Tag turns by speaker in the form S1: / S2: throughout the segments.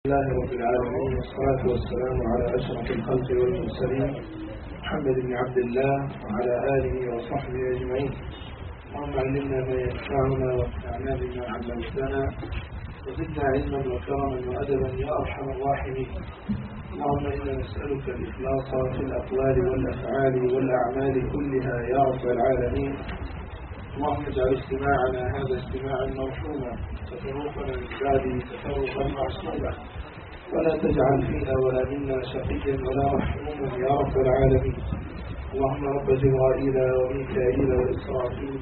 S1: الله رب العالمين، والصلاة والسلام على أشرف الخلق والمرسلين محمد بن عبد الله وعلى آله وصحبه أجمعين. اللهم علمنا ما ينفعنا وانفعنا بما علمتنا وزدنا علما وكرما وأدبا يا أرحم الراحمين. اللهم إنا نسألك الإخلاص في الأقوال والأفعال والأعمال كلها يا رب العالمين. اللهم اجعل اجتماعنا هذا اجتماعا مرحوما، تفرقنا من بعده تفرقا معصوما، ولا تجعل فينا ولا منا شقيا ولا محروما يا رب العالمين. اللهم رب جبرائيل وميكائيل وإسرافيل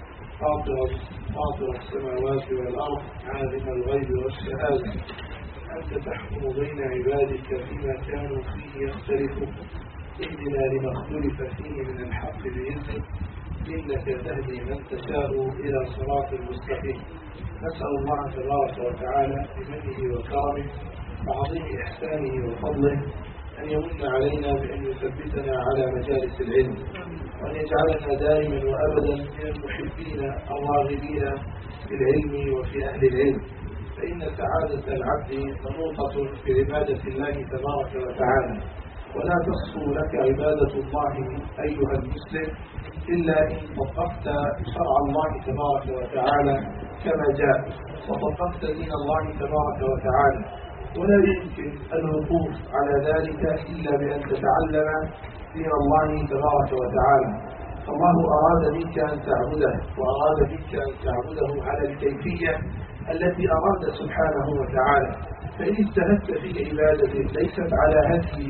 S1: فاطر السماوات والأرض عالم الغيب والشهادة، أنت تحكم بين عبادك فيما كانوا فيه يختلفون، اهدنا لما اختلف فيه من الحق بإذنك، إنك تهدي من تشاء إلى صراط مستقيم. نسأل الله تبارك وتعالى بمنه وكرمه وعظيم إحسانه وفضله أن يمن علينا بأن يثبتنا على مجالس العلم، وأن يجعلنا دائما وأبدا من المحبين الراغبين في العلم وفي أهل العلم، فإن سعادة العبد منوطة بعبادة الله تبارك وتعالى، ولا تصفو لك عبادة الله أيها المسلم إلا إن طبقت شرع الله تبارك وتعالى كما جاء، وطبقت دين الله تبارك وتعالى، ولا يمكن الوقوف على ذلك إلا بأن تتعلم دين الله تبارك وتعالى. فالله أراد منك أن تعبده، وأراد منك أن تعبده على الكيفية التي أراد سبحانه وتعالى. فإن اجتهدت في عبادة ليست على هدي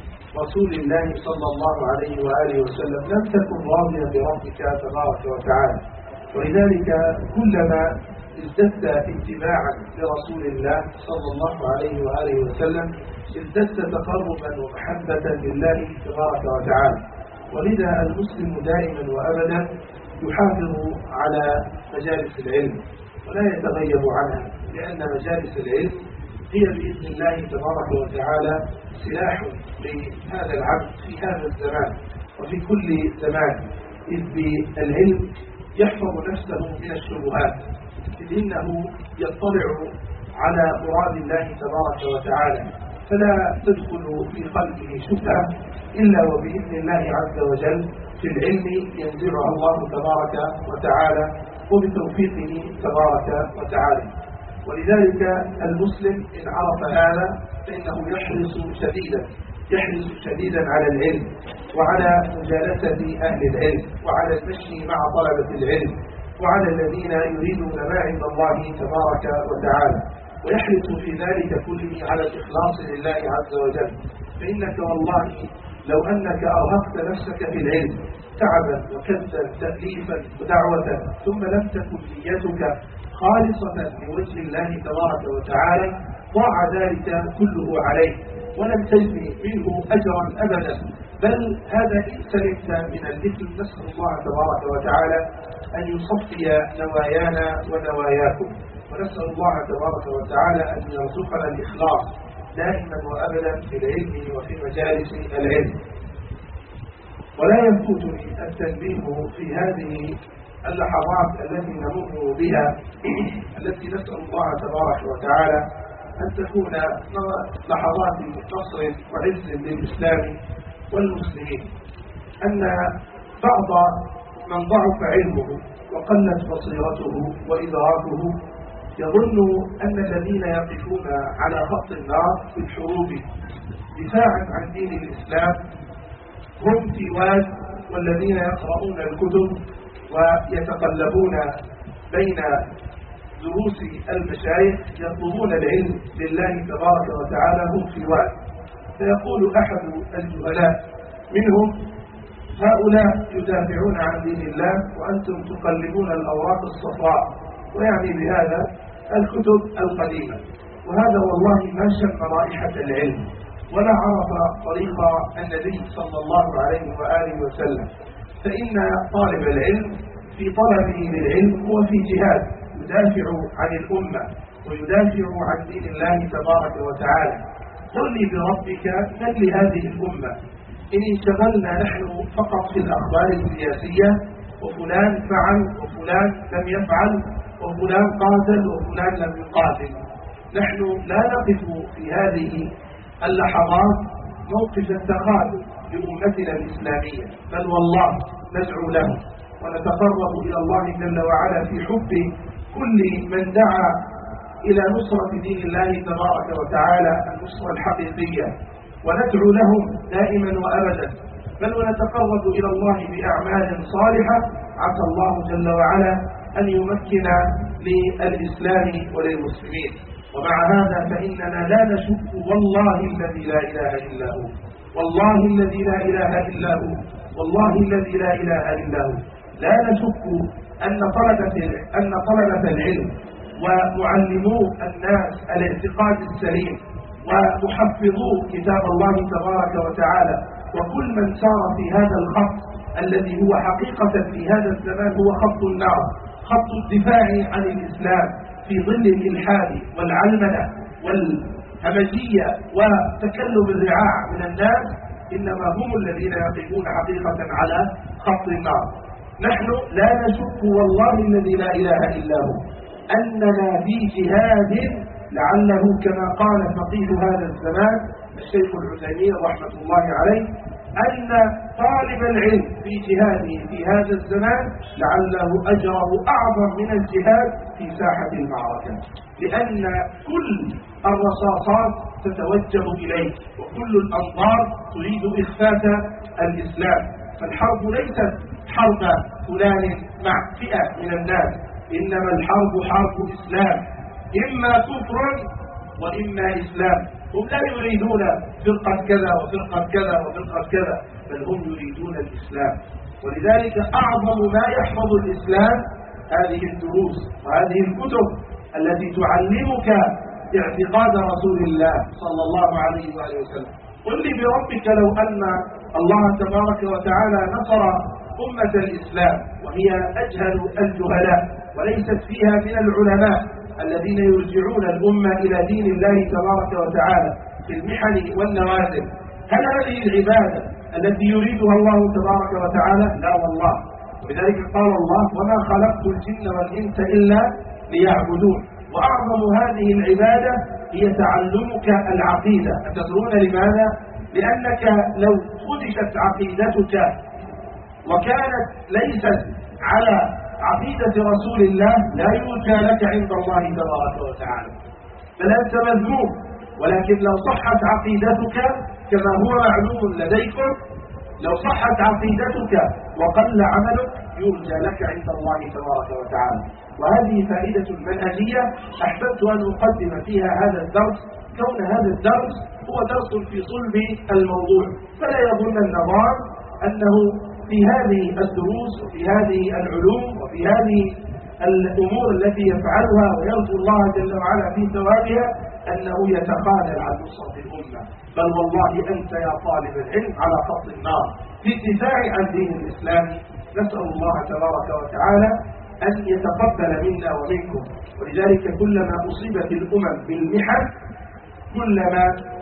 S1: رسول الله صلى الله عليه وآله وسلم لم تكن راضيا بربك تبارك وتعالى. ولذلك كلما ازددت اتباعا لرسول الله صلى الله عليه وآله وسلم ازددت تقربا ومحبة لله تبارك وتعالى. ولذا المسلم دائما وأبدا يحافظ على مجالس العلم ولا يتغيب عنها، لأن مجالس العلم هي بإذن الله تبارك وتعالى سلاح لهذا العبد في هذا الزمان وفي كل زمان، إذ بالعلم يحفظ نفسه من الشبهات، إذ إنه يطلع على مراد الله تبارك وتعالى، فلا تدخل في قلبه شبهة إلا وبإذن الله عز وجل في العلم ينزعها الله تبارك وتعالى وبتوفيقه تبارك وتعالى. ولذلك المسلم إن عرف هذا فإنه يحرص شديدا على العلم وعلى مجالسة أهل العلم وعلى المشي مع طلبة العلم وعلى الذين يريدون ما عند الله تبارك وتعالى، ويحرص في ذلك كله على الإخلاص لله عز وجل. فإنك والله لو أنك أرهقت نفسك في العلم تعبا وكدا تأليفا ودعوة ثم لم تكن نيتك خالصة لوجه الله تبارك وتعالى ضاع ذلك كله عليك ولم تجني منه أجرا أبدا، بل هذا إن سلمت من الإثم. نسأل الله تبارك وتعالى أن يصفي نوايانا ونواياكم، ونسأل الله تبارك وتعالى أن يرزقنا الإخلاص دائما وأبدا في العلم وفي مجالس العلم. ولا يفوتني التنبيه في هذه اللحظات التي نمر بها، التي نسأل الله تبارك وتعالى أن تكون لحظات نصر وعز للإسلام والمسلمين، أن بعض من ضعف علمه وقلت بصيرته وإدراكه يظن أن الذين يقفون على خط النار في الحروب دفاعا عن دين الإسلام هم في واد، والذين يقرؤون الكتب ويتقلبون بين دروس المشايخ يطلبون العلم لله تبارك وتعالى هم في واد. فيقول أحد الجهلاء منهم: هؤلاء يدافعون عن دين الله وأنتم تقلبون الأوراق الصفراء، ويعني بهذا الكتب القديمة. وهذا والله ما شم رائحة العلم ولا عرف طريق النبي صلى الله عليه وآله وسلم. فإن طالب العلم في طلبه للعلم هو في جهاد يدافع عن الأمة ويدافع عن دين الله تبارك وتعالى. قل لي بربك من لهذه الأمة؟ إن انشغلنا نحن فقط في الأخبار السياسية، وفلان فعل وفلان لم يفعل وفلان قاتل وفلان لم يقاتل، نحن لا نقف في هذه اللحظات موقف التخاذل لأمتنا الإسلامية، بل والله ندعو له ونتقرب إلى الله جل وعلا في حب كل من دعا إلى نصرة دين الله تبارك وتعالى النصرة الحقيقية، وندعو لهم دائما وأبدا، بل ونتقرب إلى الله بأعمال صالحة عسى الله جل وعلا أن يمكن للإسلام وللمسلمين. ومع هذا فإننا لا نشك والله الذي لا إله إلا هو، والله الذي لا إله إلا هو، والله الذي لا إله إلا هو، لا نشك أن طلبة العلم ومعلمو الناس الاعتقاد السليم ومحفظو كتاب الله تبارك وتعالى وكل من سار في هذا الخط الذي هو حقيقة في هذا الزمان هو خط النار، خط الدفاع عن الإسلام في ظل الإلحاد والعلمنة والهمجية وتكلم الرعاع من الناس، إنما هم الذين يقفون حقيقة على خط النار. نحن لا نشك والله الذي لا إله إلا هو أننا في جهاد، لعله كما قال فقيه هذا الزمان الشيخ العثيمين رحمة الله عليه، أن طالب العلم في جهاده في هذا الزمان لعله أجره أعظم من الجهاد في ساحة المعركة، لأن كل الرصاصات تتوجه إليه وكل الأنظار تريد إخفاء الإسلام. فالحرب ليست حرب فلان مع فئة من الناس، إنما الحرب حرب إسلام، إما كفر وإما إسلام. هم لا يريدون فرقة كذا وفرقة كذا وفرقة كذا، بل هم يريدون الإسلام. ولذلك أعظم ما يحفظ الإسلام هذه الدروس وهذه الكتب التي تعلمك اعتقاد رسول الله صلى الله عليه وآله وسلم. قل لي بربك لو أن الله تبارك وتعالى نصر أمة الإسلام وهي أجهل الجهلاء وليست فيها من العلماء الذين يرجعون الأمة إلى دين الله تبارك وتعالى في المحن والنوازل، هل هذه العبادة التي يريدها الله تبارك وتعالى؟ لا والله. ولذلك قال الله وما خلقت الجن والإنس إلا ليعبدون. وأعظم هذه العبادة هي تعلمك العقيدة. أتدرون لماذا؟ لأنك لو خدشت عقيدتك وكانت ليست على عقيدة رسول الله لا يرجى لك عند الله تبارك وتعالى، بل أنت مذموم. ولكن لو صحت عقيدتك كما هو معلوم لديكم، لو صحت عقيدتك وقل عملك يرجى لك عند الله تبارك وتعالى. وهذه فائدة منهجية أحببت أن أقدم فيها هذا الدرس، كون هذا الدرس هو درس في صلب الموضوع، فلا يظن النظام أنه في هذه الدروس وفي هذه العلوم وفي هذه الأمور التي يفعلها ويرجو الله جل وعلا في ثوابها أنه يتخاذل عن نصرة الأمة، بل والله أنت يا طالب العلم على خط النار في الدفاع عن دين الإسلام. نسأل الله تبارك وتعالى أن يتقبل منا ومنكم. ولذلك كلما أصيبت الأمم بالمحن كلما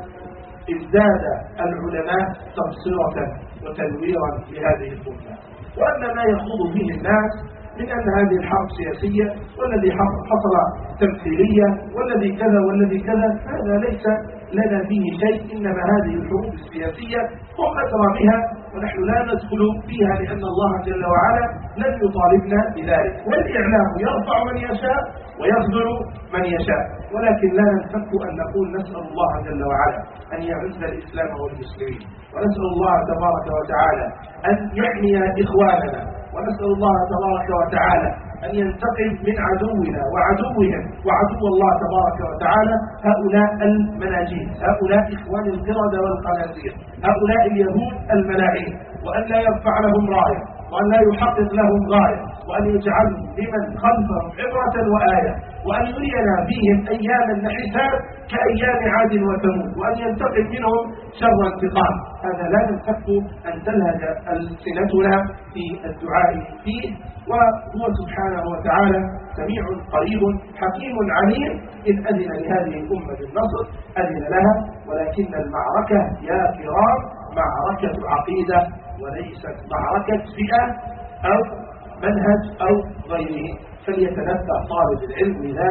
S1: ازداد العلماء تبصرة وتنويرا لهذه الأمة. وأن ما يخوض فيه الناس من أن هذه الحرب سياسية والذي حصل تمثيلية والذي كذا والذي كذا، هذا ليس لنا فيه شيء، إنما هذه الحروب السياسية هم أدرى بها ونحن لا ندخل فيها، لأن الله جل وعلا لن يطالبنا بذلك. والإعلام يرفع من يشاء ويخذل من يشاء، ولكن لا ننفك أن نقول نسأل الله جل وعلا أن يعز الإسلام والمسلمين، ونسأل الله تبارك وتعالى أن يحمي إخواننا، ونسأل الله تبارك وتعالى أن ينتقم من عدونا وعدوهم وعدو الله تبارك وتعالى هؤلاء المناجيل، هؤلاء إخوان القردة والخنازير، هؤلاء اليهود الملاعين، وأن لا يرفع لهم راية، وأن لا يحقق لهم غاية، وأن يجعلهم لمن خلفهم عبرة وآية، وأن يرينا فيهم أيام النحسات كأيام عاد وثمود، وأن ينتقم منهم شر انتقام. هذا لا ننفك أن تلهج ألسنتنا في الدعاء فيه، وهو سبحانه وتعالى سميع قريب حكيم عليم. إن أذن لهذه الأمة بالنصر أذن لها، ولكن المعركة يا كرام معركة عقيدة وليست معركة فئة أو منهج أو غيره. فليتنبه طالب العلم لذلك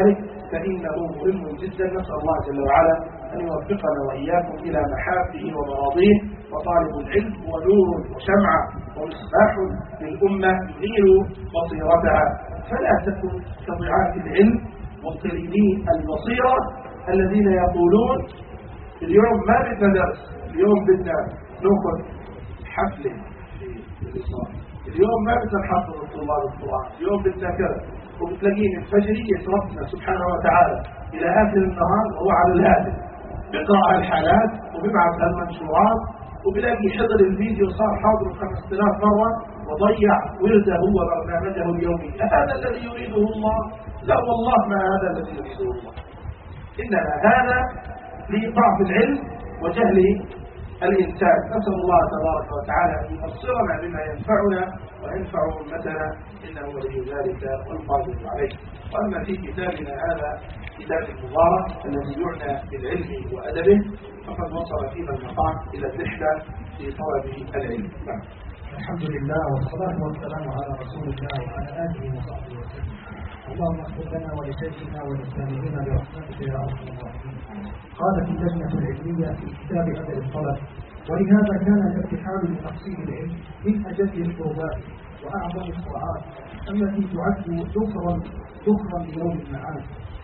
S1: فإنه مهم جدا. نسأل الله جل وعلا أن يوفقنا وإياكم إلى محابه ومراضيه. وطالب العلم هو نور وشمعة ومصباح للأمة ينير بصيرتها، فلا تكن كضعاف العلم مضطربي البصيرة الذين يقولون اليوم ما بدنا درس، اليوم بدنا نأخذ حفلة في الإصلاح، اليوم ما بدنا نحفظ الطلاب القرآن، اليوم بدنا كذا. وبتلاقين الفجر يتركنا سبحانه وتعالى إلى آخر النهار وهو على الهاتف بقراء الحالات وببعث المنشورات، وبلاقي حضر الفيديو صار حاضره 5000 مرة وضيع ورده وبرنامجه اليومي. هذا الذي يريده الله؟ لا والله ما هذا الذي يريده الله، إنما هذا لضعف العلم وجهل الإنسان. نسأل الله تبارك وتعالى أن يبصرنا بما ينفعنا وينفع أمتنا، إنه ولي ذلك والقادر عليه. وأما في كتابنا هذا كتاب المبارك الذي يعنى بالعلم وأدبه، فقد وصل فينا المقام إلى الرحلة في طلب العلم.
S2: الحمد لله والصلاة والسلام على رسول الله وعلى آله وصحبه وسلم. اللهم اغفر لنا ولشيخنا ولسامعنا برحمتك يا ارحم الراحمين. قالت اللجنة العلمية في كتاب أدب الطلب: ولهذا كان الارتحال لتحصيل العلم من أجل القربات وأعظم الطاعات التي تعد ذخرا ليوم المعاد.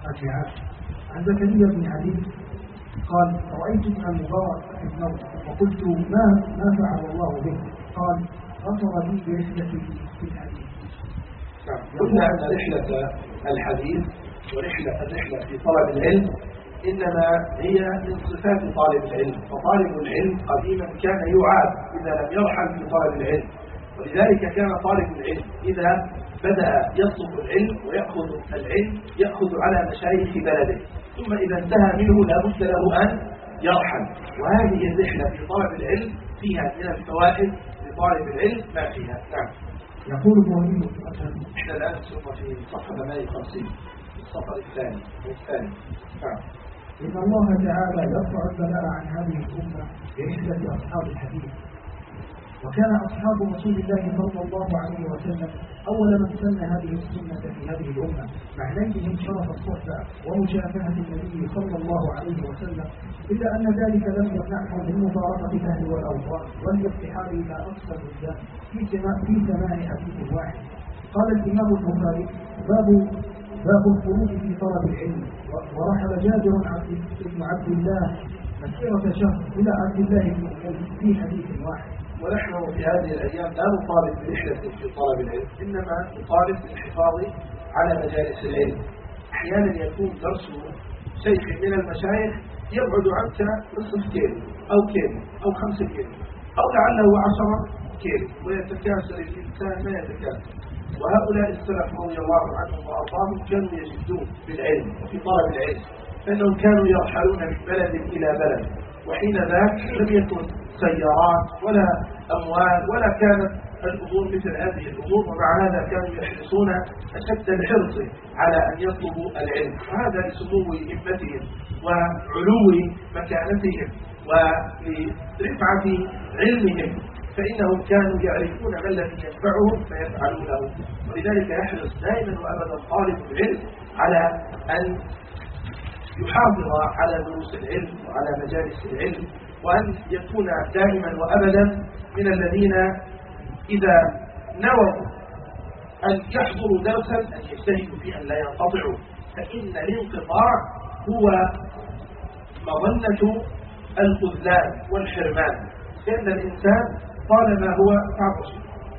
S2: عن زكريا بن علي قال: رأيت ابن المبارك في النوم وقلت ما فعل الله به؟ قال: غفر لي برحلة في الحديث.
S1: قلنا أن رحلة الحديث الرحلة في طلب العلم إنما هي من صفات طالب العلم. فطالب العلم قديما كان يعاد إذا لم يرحل في طلب العلم، ولذلك كان طالب العلم إذا بدأ يطلب العلم ويأخذ العلم يأخذ على مشايخ بلده، ثم إذا انتهى منه لا بد له أن يرحل. وهذه الرحلة في طلب العلم فيها من الفوائد لطالب العلم ما فيها. نعم.
S2: يقول ابراهيم:
S1: احنا الآن وصلنا في صفحة 58 السطر الثاني والثاني.
S2: إن الله تعالى يرفع البلاء عن هذه الأمة برحلة أصحاب الحديث. وكان أصحاب رسول الله صلى الله عليه وسلم أول من سن هذه السنة في هذه الأمة، مع نيلهم شرف الصحبة ومشافهة النبي صلى الله عليه وسلم، إلا أن ذلك لم يمنعهم من مفارقة الأهل والأوطان والارتحال إلى أقصى البلدان في سماع حديث واحد. قال الإمام البخاري: باب الخروج في طلب العلم. ورحل جابر بن عبد الله مسيرة شهر إلى عبد الله بن أبي في حديث واحد.
S1: ونحن في هذه الأيام لا نطالب برحلة في طلب العلم، إنما نطالب بالحفاظ على مجالس العلم. أحيانا يكون درس شيخ من المشايخ يبعد عنك نصف كيلو أو كيلو أو 5 كيلو أو لعله 10 كيلو، ويتكاسل الإنسان ما يتكاسل. وهؤلاء السلف رضي الله عنهم وأرضاهم كانوا يجدون بالعلم وفي طلب العلم، فإنهم كانوا يرحلون من بلد إلى بلد، وحين ذاك لم يكن سيارات ولا أموال ولا كانت الأمور مثل هذه الأمور، ومع هذا كانوا يحرصون أشد الحرص على أن يطلبوا العلم. وهذا لسمو همتهم وعلو مكانتهم ولرفعة علمهم، فإنهم كانوا يعرفون ما الذي ينفعهم فيفعلونه. ولذلك يحرص دائما وأبدا طالب العلم على أن يحافظ على دروس العلم وعلى مجالس العلم، وأن يكون دائما وأبدا من الذين إذا نووا أن يحضروا درسا أن يجتهدوا في أن لا ينقطعوا، فإن الانقطاع هو مظنة الخذلان والحرمان، لأن الإنسان طالما هو تعطش،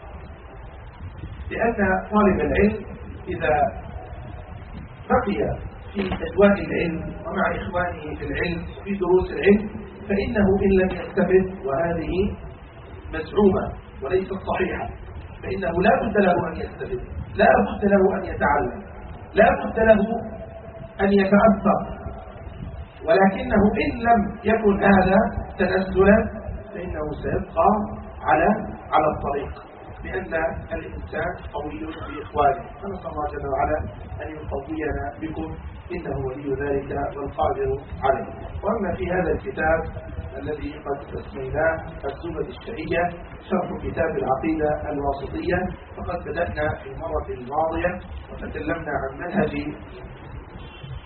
S1: لأن طالب العلم إذا بقي في أجواء العلم ومع إخوانه في العلم في دروس العلم فإنه إن لم يستفد، وهذه مزعومة وليست صحيحة، فإنه لا بد له أن يستفد، لا بد له أن يتعلم، لا بد له أن يتأثر، ولكنه إن لم يكن هذا تنزلا فإنه سيبقى على الطريق، لأن الإنسان قوي بإخوانه. فنسأل الله جل وعلا أن يقوينا بكم، إنه ولي ذلك والقادر عليه. وأما في هذا الكتاب الذي قد اسميناه الزبد الشهية شرح كتاب العقيدة الواسطية، فقد بدأنا في المرة الماضية وتكلمنا عن منهج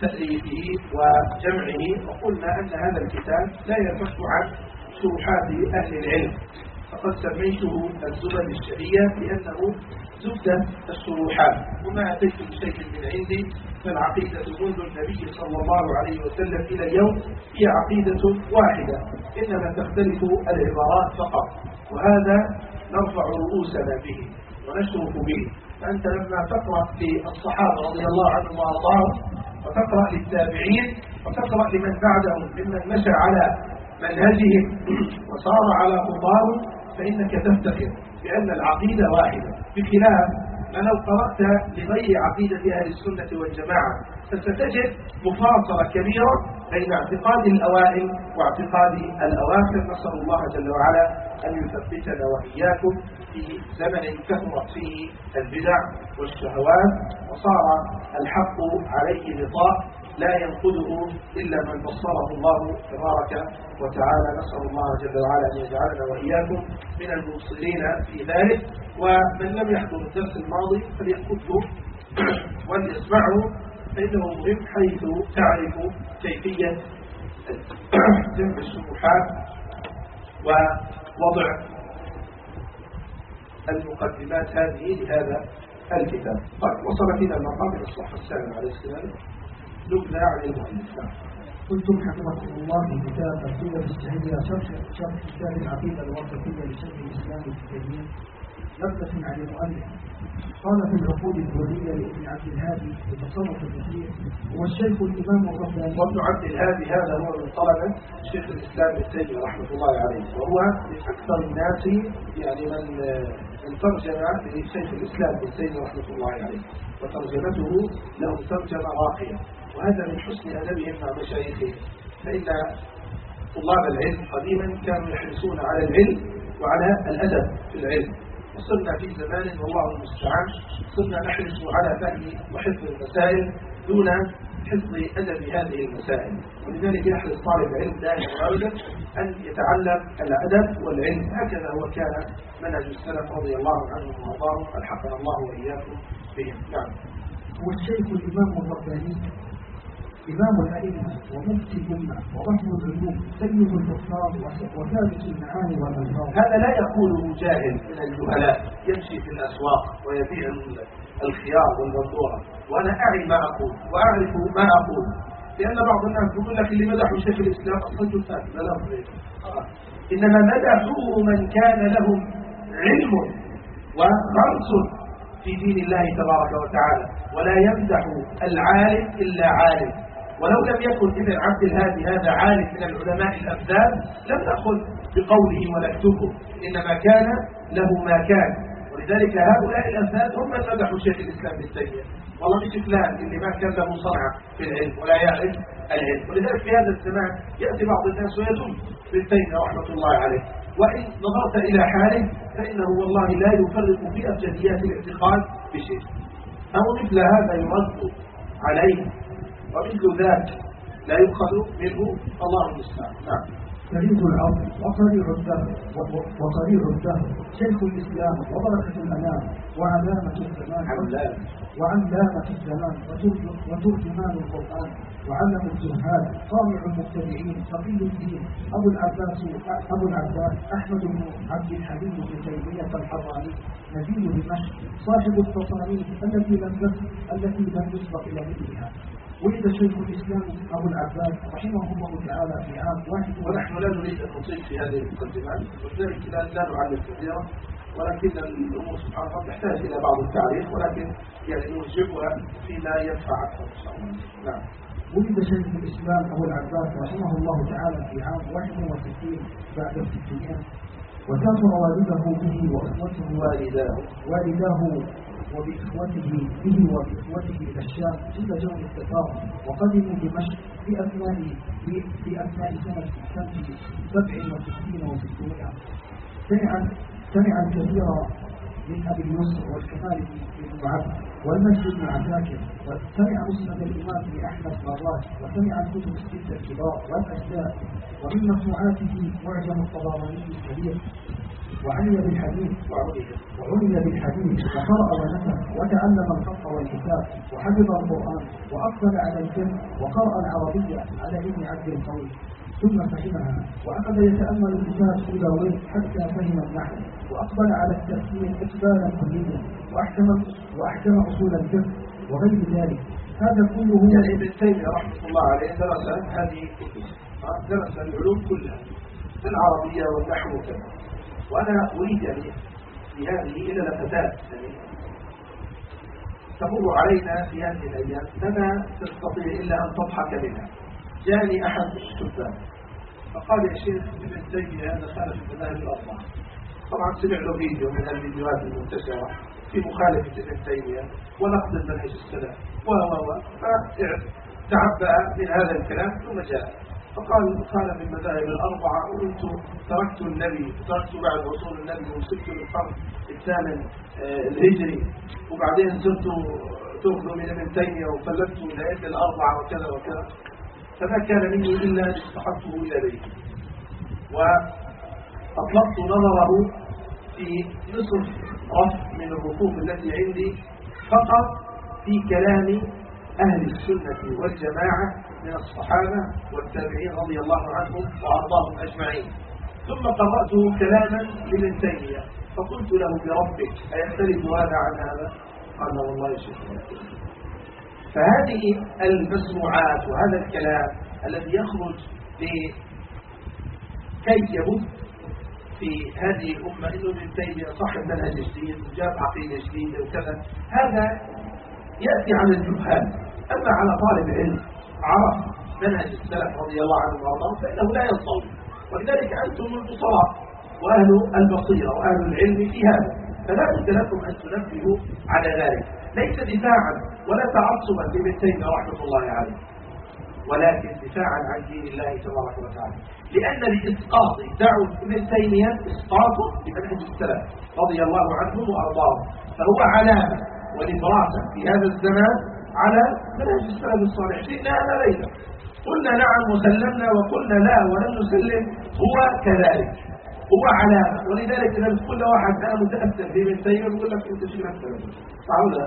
S1: تأليفه وجمعه، وقلنا أن هذا الكتاب لا ينفك عن شروحات أهل العلم، فقد سميته الزبد الشهية لأنه زبدة الشروحات، وما أتيت بشيء من عندي، فالعقيدة منذ النبي صلى الله عليه وسلم إلى اليوم هي عقيدة واحدة، إنما تختلف العبارات فقط، وهذا نرفع رؤوسنا به ونشرف به. فأنت لما تقرأ للصحابة رضي الله عنهم وأرضاهم، وتقرأ للتابعين، وتقرأ لمن بعدهم ممن مشى على منهجهم وصار على خطاهم، فإنك تفتكر بأن العقيدة واحدة، بخلاف ما لو قرأت لغير عقيدة أهل السنة والجماعة، فستجد مفاصلة كبيرة بين اعتقاد الأوائل واعتقاد الأواخر. نسأل الله جل وعلا أن يثبتنا وإياكم في زمن كثرت فيه البدع والشهوات، وصار الحق عليه غطاء لا ينقذه إلا من بصره الله تبارك وتعالى. نسأل الله جل وعلا أن يجعلنا وإياكم من المبصرين في ذلك. ومن لم يحضر الدرس الماضي فليأخذه وليسمعه، فإنه مهم حيث تعرف كيفية جمع الشروحات ووضع المقدمات هذه لهذا الكتاب. طيب، وصل فينا المقام إلى الصفحة السابعة على السلام. نبذة عن المؤلف.
S2: قلتم حفظكم الله في كتاب السيرة الشهيرة شرح كتاب العقيدة الوسطية لشيخ الإسلام ابن تيمية. نبذة عن المؤلف. قال في العقود الدولية لابن عبد الهادي بتصرف الكثير، هو الشيخ الإمام الرباني.
S1: وابن عبد الهادي هذا هو من طلبة شيخ الإسلام ابن تيمية رحمة الله عليه، وهو من أكثر الناس يعني من ترجم لشيخ الإسلام ابن تيمية رحمة الله عليه، وترجمته له ترجمة راقية، وهذا من حسن أدبهم مع مشايخهم. فإن طلاب العلم قديما كانوا يحرصون على العلم وعلى الأدب في العلم، وصرنا في زمان والله المستعان صرنا نحرص على فهم وحفظ المسائل دون حفظ أدب هذه المسائل، ولذلك يحرص طالب العلم دائما وابدا أن يتعلم الأدب والعلم. هكذا هو كان منهج السلف رضي الله عنهم وارضاهم، الحقنا الله وإياكم بهم. نعم.
S2: هو الشيخ الإمام الرباني، إمام الأئمة ومفتي الأمة ورحم العلوم، سيد الحفاظ وثابت المعاني والألفاظ.
S1: هذا لا يقوله جاهل من الجهلاء يمشي في الأسواق ويبيع الخيار والبندورة، وأنا أعي ما أقول وأعرف ما أقول، لأن بعض الناس يقول لك اللي مدحوا شيخ الإسلام أصلا جثات، لا إنما مدحوه من كان لهم علم وغرس في دين الله تبارك وتعالى، ولا يمدح العالم إلا عالم. ولو لم يكن ابن عبد الهادي هذا عالم من العلماء الأفذاذ لم نأخذ بقوله ونكتبه، إنما كان له ما كان. ولذلك هؤلاء الأفذاذ هم من مدحوا شيخ الإسلام ابن تيمية، والله مش فلان اللي ما كان له صنعة في العلم ولا يعرف العلم. ولذلك في هذا الزمان يأتي بعض الناس ويذم ابن تيمية رحمة الله عليه، وإن نظرت إلى حاله فإنه والله لا يفرق في أبجديات الاعتقاد بشيء، أو مثل هذا يرد عليه، ومثل ذاك لا يؤخذ منه. الله المستعان. نعم.
S2: فريد العرض وصريع الدهر شيخ الإسلام وبركة الأنام وعلامة الزمان وترجمان القرآن وعلم الجهال صامع المبتدعين فقيه الدين أبو العباس أحمد بن عبد الحليم بن تيمية الحراني نبي دمشق صاحب التصانيف التي لم يسبق إلى مثلها. ولد شيخ الإسلام أبو العباس رحمه الله تعالى في عام 1.
S1: ونحن لا نريد أن نطيل في هذه المقدمات، ولذلك لا نعلم كثيرا، ولكن الأمور سبحان الله تحتاج إلى بعض التعريف، ولكن يعني نوجبها فيما ينفع أكثر إن شاء الله. نعم.
S2: ولد شيخ الإسلام أبو العباس رحمه الله تعالى في عام 61 بعد الستينات، وسافر والده به وإخوته والداه وبإخوته به وبإخوته إلى الشام عند جوع التفاهم، وقدموا دمشق في أثناء سنة 67 و600. سمع كثيرا من أبي يوسف والكمال بن عبد والمسجد بن عساكر، وسمع مسند الإمام بن أحمد مرات، وسمع الكتب الستة الكبار والأجزاء، ومن مصنوعاته معجم الطبراني الكبير، وعني بالحديث وقرأ ونسخ وتعلم الخط والكتاب وحفظ القرآن وأقبل على الفقه وقرأ العربية على ابن عبد القوي ثم فهمها، وأخذ يتأمل الكتاب سيبويه حتى فهم النحو، وأقبل على التفسير إقبالا كليا وأحكم أصول الفقه وغير ذلك. هذا كله
S1: يعني ابن تيمية رحمه الله عليه درس هذه الكتب، درس العلوم كلها العربية والنحو وكذا. وأنا أريد يعني بهذه إلى لفتات يعني تمر علينا في هذه الأيام فما تستطيع إلا أن تضحك منها. جاءني أحد الشباب فقال يا شيخ ابن تيمية هذا خالف المذاهب الأربعة. طبعا سمع له فيديو من الفيديوهات المنتشرة في مخالفة ابن تيمية ونقد المنهج السلف فتعبأ من هذا الكلام ثم جاء فقال خالف المذاهب الأربعة وأنت تركت النبي تركت بعد وصول النبي وصلت للقرن الثامن الهجري وبعدين صرت تأخذ من ابن تيمية وفلت من الأئمة الأربعة وكذا وكذا. فما كان مني إلا استحقته إلى بيتي وأطلقت نظره في نصف رف من الرفوف التي عندي فقط في كلام أهل السنة والجماعة من الصحابة والتابعين رضي الله عنهم وأرضاهم أجمعين. ثم قرأت كلاما لابن تيمية فقلت له بربك أيختلف هذا عن هذا؟ قال لا والله يا شيخ. فهذه المسموعات وهذا الكلام الذي يخرج كيف يبث في هذه الأمة إنه ابن تيمية صاحب منهج جديد وجاب عقيدة جديدة وكذا، هذا يأتي على الجهال. أما على طالب علم عرف منهج السلف رضي الله عنهم وارضاهم فإنه لا ينطوي. ولذلك أنتم البصراء وأهل البصيرة وأهل العلم في هذا، فلا بد لكم أن تنبهوا على ذلك، ليس دفاعا ولا تعصبا لابن تيمية رحمة الله عليه، ولكن دفاعا عن دين الله تبارك وتعالى. لأن بإسقاط دعوة ابن تيمية إسقاط لمنهج السلف رضي الله عنهم وأرضاهم، فهو علامة ونبراسا في هذا الزمان على منهج السلف الصالح. شئنا أنا ليس قلنا نعم وسلمنا وقلنا لا ولم نسلم، هو كذلك هو علامة. ولذلك لما كل واحد أنا متأثر بابن تيمية يقول لك أنت شو نفسك تعالوا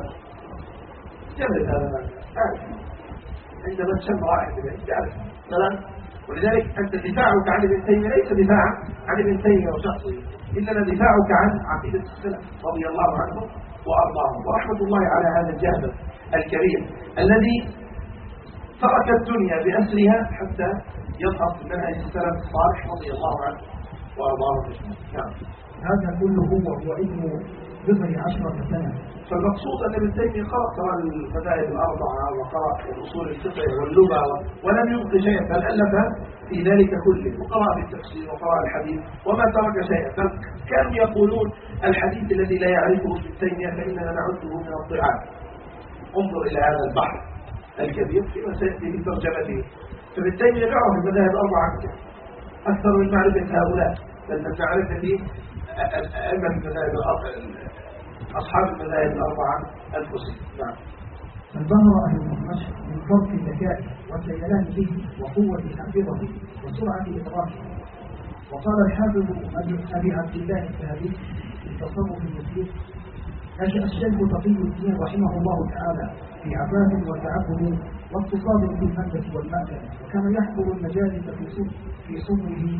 S1: جمد هذا المعنى عندما تشم رائع تعرف مثلا. ولذلك أنت دفاعك عن ابن تيمية ليس دفاعا عن ابن تيمية وشخصه، إنما دفاعك عن عقيدة السلف رضي الله عنهم وأرضاهم ورحمة الله على هذا الجهد الكريم الذي ترك الدنيا بأسرها حتى يظهر في منهج السلف الصالح رضي الله عنه وأرضاهم. نعم.
S2: هذا كله وهو ابن 12 سنة.
S1: فالمقصود أن ابن تيمية قرأ المذاهب الأربعة وقرأ الأصول الفقه واللغة ولم يبق شيئا، بل ألف في ذلك كله وقرأ بالتفسير وقرأ الحديث وما ترك شيئا. بل كانوا يقولون الحديث الذي لا يعرفه ابن تيمية فإننا نعده من الضعاف. انظر إلى هذا البحر الكبير فيما سيأتي في ترجمته. فابن تيمية يعرف المذاهب الأربعة أكثر من معرفة هؤلاء، بل من معرفة أئمة المذاهب الأربعة أصحاب المذاهب الأربعة الفصل. نعم.
S2: فانبهر أهل دمشق من فرط ذكائه وسيلان به وقوة حافظه وسرعة إدراكه. وقال الحافظ أبي عبد الله الذهبي في التصرف المسير: نشأ الشيخ تقي الدين رحمه الله تعالى في عفاف وتعبد واقتصاد في المادة والمأكل، وكان يحضر المجالس في صغره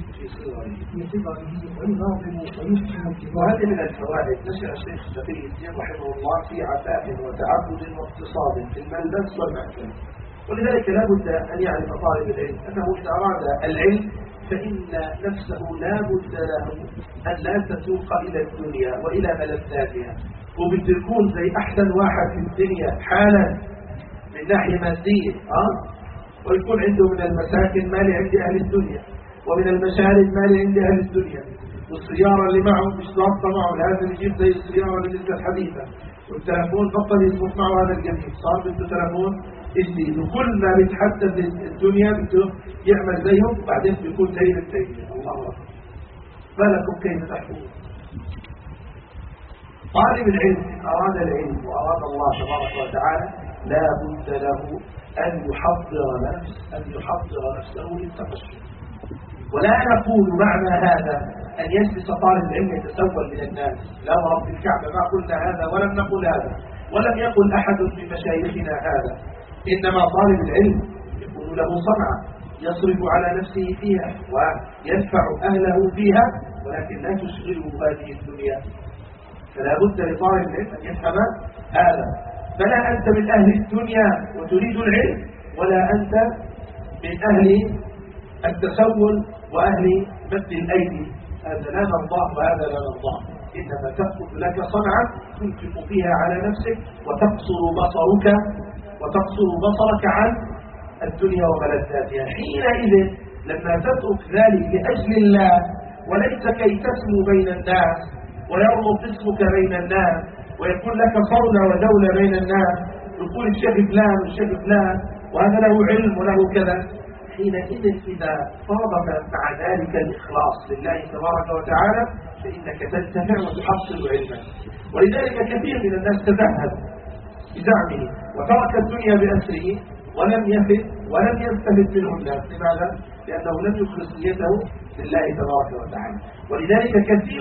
S2: ويناظم ويحسن الكتاب.
S1: وهذه من الفوائد. نشأ الشيخ تقي الدين رحمه الله في عفاف وتعبد واقتصاد في الملبس والمأكل. ولذلك لا بد أن يعرف طالب العلم أنه إذا أراد العلم فإن نفسه لا بد له أن لا تسوق إلى الدنيا وإلى ملذاتها، وبده يكون زي أحسن واحد في الدنيا حالا من ناحية مادية ويكون عنده من المساكن ما لعند أهل الدنيا، ومن المشارب ما لعند أهل الدنيا، والسيارة اللي معه مش ضابطة معه لازم يجيب زي السيارة اللي لسه حديثة، والتلفون بطل يزبط معه هذا الجديد صار بده تلفون جديد، وكل ما بيتحدث الدنيا بده يعمل زيهم وبعدين بيكون زي التاني. الله أكبر. ما لكم كيف تحكمون؟
S2: طالب العلم أراد العلم وأراد الله تبارك وتعالى لا بد له أن يحضر نفسه للتقشف. ولا نقول معنى هذا أن يجلس طالب العلم يتسول من الناس، لا ورب الكعبة ما قلنا هذا ولم نقل هذا، ولم يقل أحد من مشايخنا هذا. إنما طالب العلم يكون له صنعة يصرف على نفسه فيها وينفع أهله فيها، ولكن لا تشغله هذه الدنيا. فلا بد لطالب العلم أن يفهم هذا. فلا أنت من أهل الدنيا وتريد العلم، ولا أنت من أهل التسول وأهل مد الأيدي، هذا لا نرضاه وهذا لا نرضاه. إنما تأخذ لك صنعة تنفق فيها على نفسك وتقصر بصرك عن الدنيا وملذاتها. حينئذ لما تترك ذلك لأجل الله وليس كي تسمو بين الناس ويرمض اسمك بين الناس ويكون لك صولة ودولة بين الناس، يقول الشيخ فلان والشيخ فلان وهذا له علم وله كذا، حينئذ إذا صادف مع ذلك الإخلاص لله تبارك وتعالى فإنك تنتفع وتحصل علما. ولذلك كثير من الناس تذهب بزعمه وترك الدنيا بأسره ولم يفد ولم يستفد منه الناس. لماذا؟ لأنه لم يخلص نيته لله تبارك وتعالى. ولذلك كثير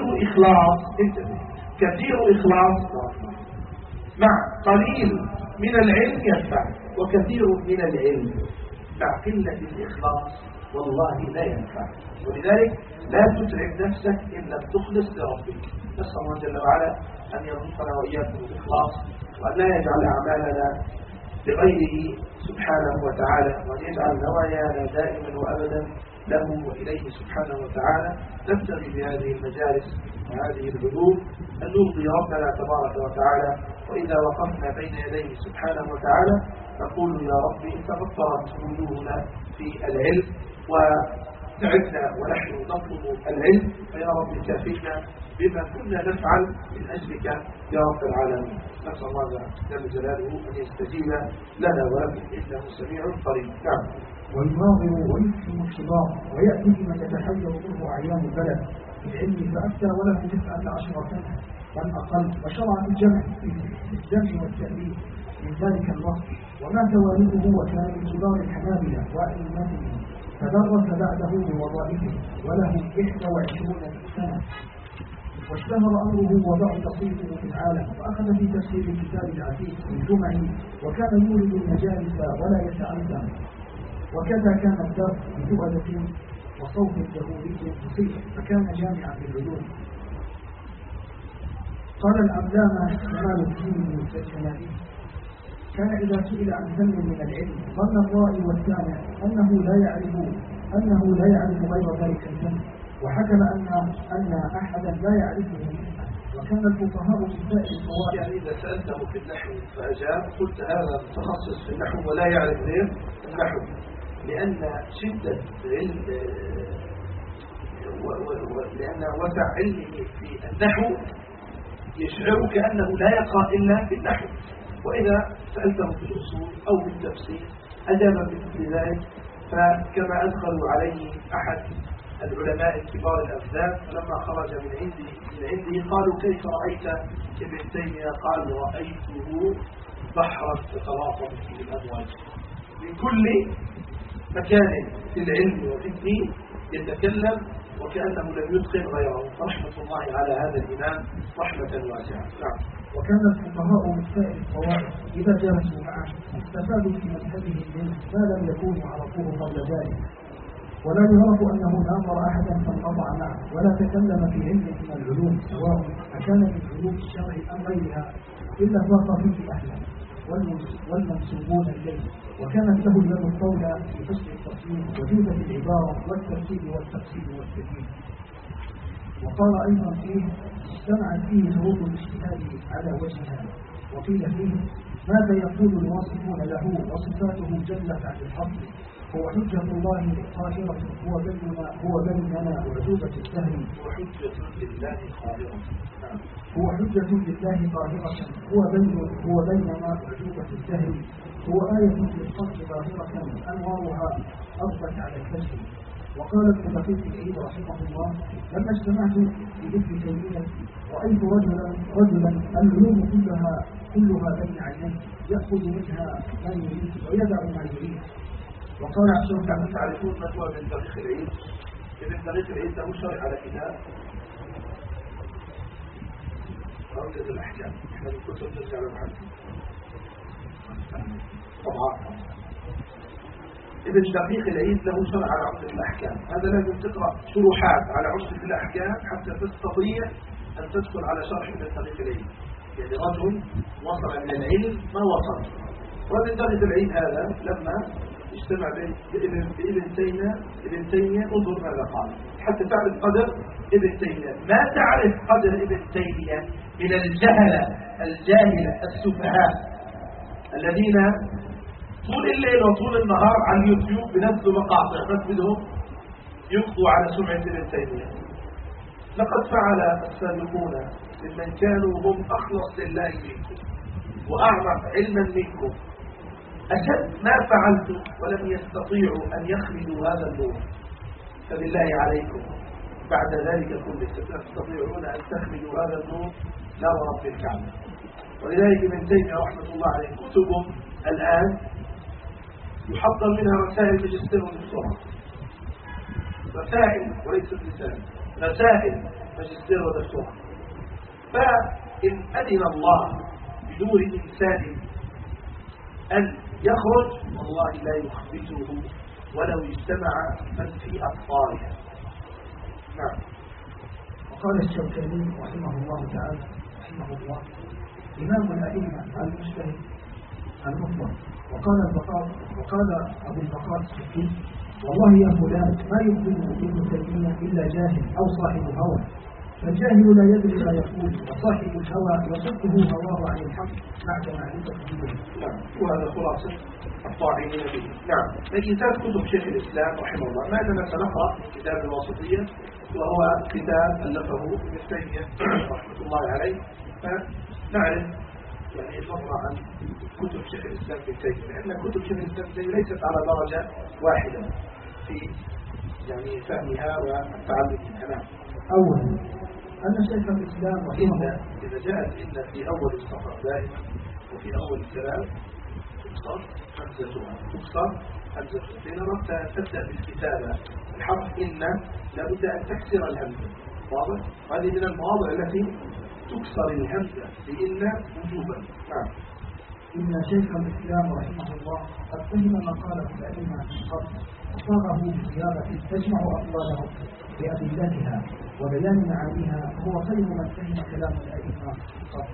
S2: إخلاص مع قليل من العلم ينفع، وكثير من العلم مع قلة الإخلاص والله لا ينفع. ولذلك لا تتعب نفسك إلا تخلص لربك. نسأل الله جل وعلا أن يرزقنا وإياكم الإخلاص، وأن لا يجعل أعمالنا لغيره سبحانه وتعالى، وأن يجعل نوايانا دائما وأبدا له وإليه سبحانه وتعالى. نبتغي بهذه المجالس وهذه العلوم أن نرضي ربنا تبارك وتعالى، وإذا وقفنا بين يديه سبحانه وتعالى نقول يا ربي تغفرت وجوهنا في العلم وتعبنا ونحن نطلب العلم، فيا رب كافينا بما كنا نفعل من أجلك يا رب العالمين. نسأل الله جل جلاله أن يستجيب لنا ولكم إنه سميع قريب. نعم.
S3: ويناظر ويفهم الخضار ويأتي بمن يتحير منه أعيان البلد في العلم فأفتى وله 19 سنة بل أقل، وشرع في الجمع والتأليف من ذلك الوقت. ومات والده وكان من كبار الحنابلة وأئمته، فدرس بعده بوظائفه وله 21 سنة، واشتهر أمره وضعف صيته في العالم، وأخذ في تفسير الكتاب العزيز من جمعه، وكان يورد المجالس ولا يتعلم. وكذا كان الدرس بتؤدة وصوت جهوري بسيط، فكان جامعا للعلوم. قال العلامة جمال الدين الجلالي كان إذا سئل عن فن من العلم ظن الرائي والسامع أنه لا يعرف غير ذلك الفن، وحكم أن أحدا لا يعرفه مثله. وكان الفقهاء في سائر القواعد.
S1: يعني إذا سألته في النحو فأجاب قلت هذا متخصص في النحو ولا يعرف غير النحو، لأن شدة لأن وسع علمه في النحو يشعرك أنه لا يقرأ إلا في النحو. وإذا سألته في الأصول أو في التفسير أجاب بمثل ذلك. فكما أدخلوا عليه أحد العلماء الكبار الأفذاذ فلما خرج من عنده قالوا كيف رأيت ابن تيمية؟ قال رأيته بحرا تتلاطم فيه الأمواج. من كل مكان في العلم وفي الدين يتكلم وكأنه لم يتقن غيره. رحمة الله على هذا الإمام رحمة واسعة. نعم.
S3: وكان الفقهاء من سائر القواعد إذا جلسوا معه استفادوا في مذهبهم منه ما لم يكونوا عرفوه قبل ذلك، ولا يعرف أنه ناظر أحدا فانقطع معه ولا تكلم في علم من العلوم سواء أكان من علوم الشرع أم غيرها، إلا فاق فيه أهله والمنسوبون إليه. وكانت له اليد الطولى في حسن التصميم وجودة العبارة والترتيب والتفصيل والتدين. وقال أيضا فيه اجتمعت فيه شروط الاجتهاد على وجهها. وقيل فيه ماذا يقول الواصفون له وصفاته جلت عن الحق، هو حجة الله قاهرة هو بيننا وعجوبة الدهر،
S1: وحجة لله قاهرة
S3: هو بيننا وعجوبة الدهر، هو آية للخلق ظاهرة أنوارها أضبت على الكشف،
S2: وقال ابن دقيق العيد رحمه الله: لما اجتمعت بابن تيمية رأيت رجلا العلوم كلها بين عينيه، يأخذ منها ما يريد ويدع ما يريد.
S1: وقال عشان كما تعرفون مجموعة ابن دقيق العيد. ابن دقيق العيد له شرح على كتاب عمدة الأحكام. احنا الكتب نرجع للحديث طبعا. ابن دقيق العيد له شرح على عمدة الأحكام. هذا لازم تقرأ شروحات على عمدة الأحكام حتى تستطيع أن تدخل على شرح ابن دقيق العيد. يعني رجل وصل من العلم ما وصل. وابن دقيق العيد هذا لما اجتمع ابن تيمية انظر ماذا قال حتى تعرف قدر ابن تيمية. ما تعرف قدر ابن تيمية من الجاهلة السفهاء الذين طول الليل وطول النهار على اليوتيوب بنزلوا مقاطع بس بدهم يقضوا على سمعة ابن تيمية. لقد فعل السابقون ممن كانوا هم أخلص لله منكم وأعمق علما منكم أشد ما فعلت ولم يستطيعوا أن يخرجوا هذا النور. فبالله عليكم بعد ذلك كله ستستطيعون أن تخرجوا هذا النور لا ورب الكعبة. ولذلك ابن تيمية رحمة الله عليه كتبه الآن يحضر منها رسائل ماجستير ودكتوراه. رسائل وليس رسالة، رسائل ماجستير ودكتوراه. فإن أذن الله بدون إنسان أن يخرج والله لا يخبته ولو اجتمع من في أطفالها. نعم.
S2: وقال الشوكاني رحمه الله تعالى رحمه الله: إمام الأئمة المجتهد المطلق. وقال أبو البقاء السكي: والله يا فلان ما يقبل ابن تيمية إلا جاهل أو صاحب هوى، فالجاهل لا يدري ما يقول، وصاحب الهوى يصده هواه عن الحق بعد معرفته به.
S1: نعم. وهذا خلاصة الطاعنين به. نعم. لكتاب كتب شيخ الإسلام رحمه الله ما لنا سنقرأ كتاب الواسطية وهو كتاب ألفه ابن تيمية رحمة الله عليه. فنعرف يعني نقرأ عن كتب شيخ الإسلام ابن تيمية، لأن كتب شيخ الإسلام ابن تيمية ليست على درجة واحدة في يعني فهمها والتعلم منها. نعم.
S2: أولا أن شيخ الإسلام
S1: وإن إذا جاءت إن في أول السطر دائما وفي أول الكلام تكسر همزتها بينما تبدأ بالكتابة الحرف إن لابد أن تكسر الهمزة. واضح؟ هذه من المواضع التي تكسر الهمزة بإن وجوبا. نعم.
S2: إن شيخ الإسلام رحمه الله قد فهم مقالة الأئمة من قبل وصاغه بزيادة تجمع أقواله بأدلتها وبيان معانيها. هو خير من فهم كلام الأئمة من قبل.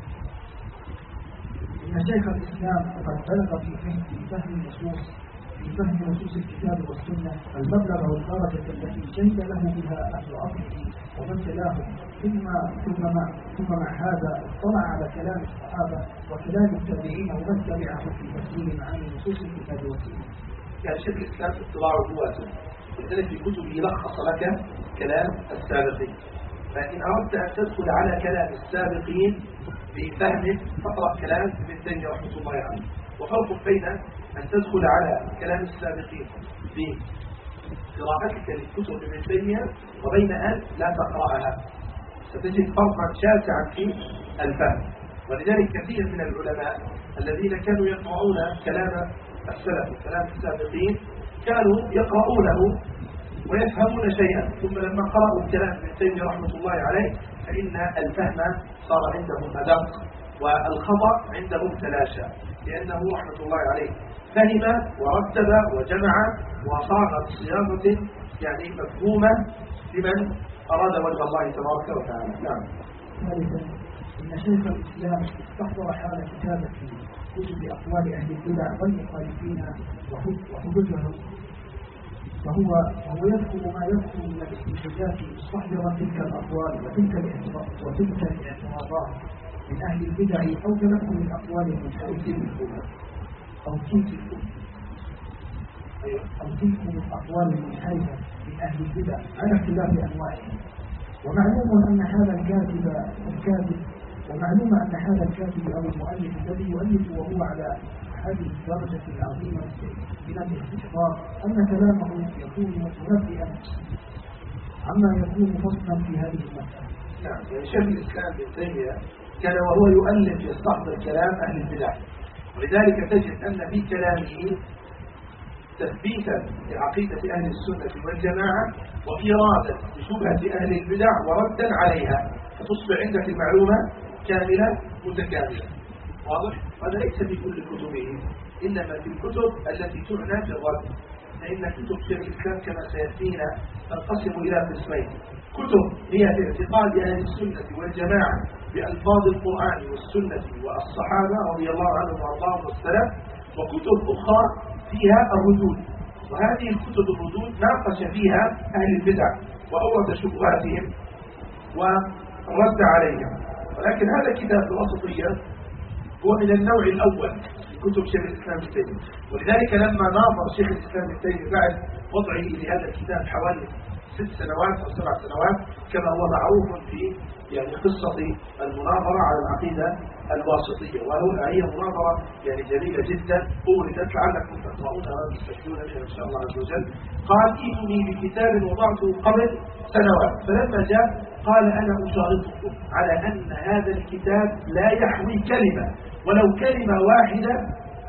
S2: إن شيخ الإسلام قد بلغ في فهم نصوص الكتاب والسنة المبلغ والدرجة التي شهد له بها أهل عصره ومن تلاهم. ثم مع هذا اطلع على كلام الصحابة وكلام التابعين ومن تبعهم في تفسير معاني نصوص الكتاب والسنة.
S1: يعني شيخ الإسلام اطلاعه واسع، ولذلك في كتبه يلخص لك كلام السابقين. فإن أردت أن تدخل على كلام السابقين بفهم فاقرأ كلام ابن تيمية رحمة الله عليه. وفرق بين أن تدخل على كلام السابقين بقراءتك للكتب ابن تيمية وبين أن لا تقرأها، ستجد فرقا شاسعا في الفهم. ولذلك كثير من العلماء الذين كانوا يقرؤون كلام السلف وكلام السابقين كانوا يقرؤونه ويفهمون شيئا، ثم لما قرأوا الكلام ابن تيمية رحمة الله عليه فإن الفهم صار عندهم أدق والخطأ عندهم تلاشى، لأنه رحمة الله عليه فهم ورتب وجمع وصاغ بصياغة يعني مفهومة لمن أراد وجه الله تبارك وتعالى. نعم.
S2: ثالثا إن شيخ الإسلام استحضر حال كتابة كتب أقوال أهل البدع والمخالفين وحججهم، فهو يذكر ما يذكر من الاحتجاجات مستحضرا تلك الأقوال وتلك الاعتراضات من أهل البدع أو تلقوا من أقوال المنحرفين أو تلك من أقوال المنحرفة من أهل البدع على اختلاف أنواعهم. ومعلوم أن هذا الكاتب أو المؤلف الذي يؤلف وهو هذه الدرجة العظيمة من الاستحضار أن كلامه يكون منبئا عما يكون فصلا في هذه المسألة.
S1: نعم، يعني شيخ الإسلام ابن تيمية كان وهو يؤلف يستحضر كلام أهل البدع، ولذلك تجد أن في كلامه تثبيتا لعقيدة أهل السنة والجماعة وإرادة لشبهة أهل البدع وردا عليها، فتصبح عندك المعلومة كاملة متكاملة. واضح؟ هذا ليس في كل كتبه، إنما في الكتب التي تعنى في الرد، فإن كتب شيخ الإسلام كما سيأتينا تنقسم إلى قسمين: كتب هي في اعتقاد أهل السنة والجماعة بألفاظ القرآن والسنة والصحابة رضي الله عنهم وأرضاهم والسلف، وكتب أخرى فيها الردود، وهذه الكتب الردود ناقش فيها أهل البدع وأورد شبهاتهم ورد عليهم. ولكن هذا الكتاب الوسطية هو من النوع الأول في كتب شيخ الإسلام ابن تيمية، ولذلك لما ناظر شيخ الإسلام ابن تيمية بعد وضعه لهذا الكتاب حوالي 6 سنوات أو 7 سنوات، كما هو معروف في يعني قصة المناظرة على العقيدة الواسطية، وهي مناظرة يعني جميلة جدا أوردت لعلكم تقرؤونها وتستفيدون منها إن شاء الله عز وجل. قال: ائتني بكتاب وضعته قبل سنوات، فلما جاء قال: أنا أشارككم على أن هذا الكتاب لا يحوي كلمة ولو كلمة واحدة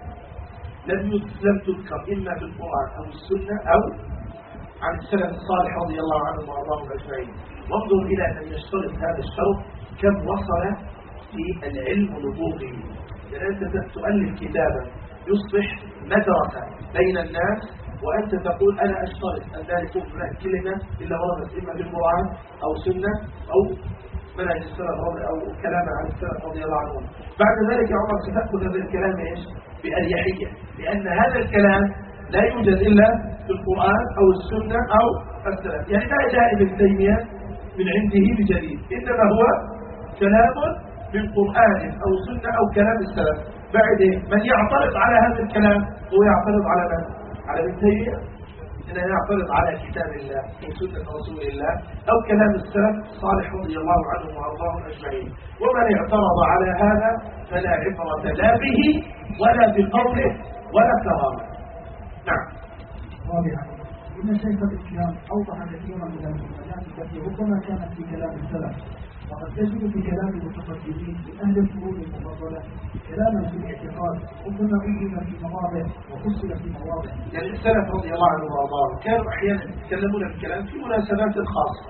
S1: لم تذكر إما في القرآن أو السنة أو عن السلف الصالح رضي الله عنهم وأرضاهم أجمعين. وانظر إلى أن يشترط هذا الشرط كم وصل في العلم نبوغه. يعني أنت تؤلف كتابا يصبح مدرسة بين الناس، وأنت تقول: أنا أشترط أن لا يكون هناك كلمة إلا وردت إما في القرآن أو سنة أو منهج السلف أو كلام عن السلف رضي الله عنهم. بعد ذلك يا عمر ستأخذ هذا الكلام بأريحية، لأن هذا الكلام لا يوجد إلا في القرآن أو السنة أو السلف. يعني لا جاء ابن تيمية من عنده بجديد، إنما هو كلام من قرآن أو سنة أو كلام السلف. بعد من يعترض على هذا الكلام هو يعترض على من؟ على ابن تيمية، إنه يعترض على كتاب الله وسنة رسول الله أو كلام السلف الصالح رضي الله عنهم وأرضاهم أجمعين. ومن اعترض على هذا فلا عبرة لا به ولا بقوله ولا كرامه. نعم.
S2: رابعا: إن شيخ الإسلام أوضح كثيرا من المجالات التي ربما كانت في كلام السلف، وقد تجد في كلام المتقدمين من أهل الفروض المفضلة كلاما في الاعتقاد ربما أجل في مواضع وفصل في مواضع.
S1: يعني السلف رضي الله عنهم وأرضاهم كانوا أحيانا يتكلمون الكلام في مناسبات خاصة.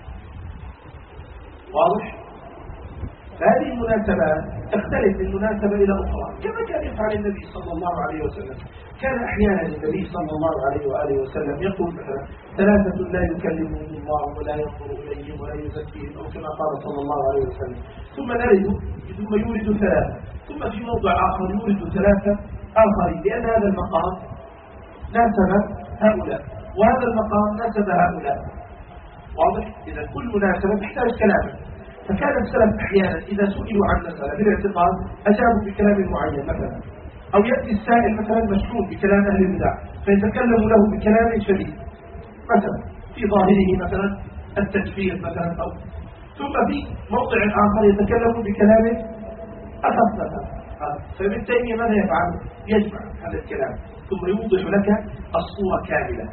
S1: واضح؟ هذه المناسبات تختلف من مناسبة إلى أخرى، كما كان يفعل النبي صلى الله عليه وسلم. كان أحيانا النبي صلى الله عليه وآله وسلم يقول مثلا: 3 لا يكلمهم الله ولا ينظر إليهم ولا يزكيهم، أو كما قال صلى الله عليه وسلم. ثم يورد 3، ثم في موضع آخر يورد 3 آخرين، لأن هذا المقام ناسب هؤلاء وهذا المقام ناسب هؤلاء. واضح؟ إذا كل مناسبة تحتاج كلاما. فكان السلف أحيانا إذا سئلوا عن مسألة بالاعتقاد أجابوا بكلام معين مثلا، أو يأتي السائل مثلا مشغول بكلام أهل البدع فيتكلم له بكلام شديد مثلا في ظاهره مثلا التكفير مثلا، أو ثم في موضع آخر يتكلم بكلام أخف مثلا. فابن تيمية ماذا يفعل؟ يجمع هذا الكلام ثم يوضح لك الصورة كاملة.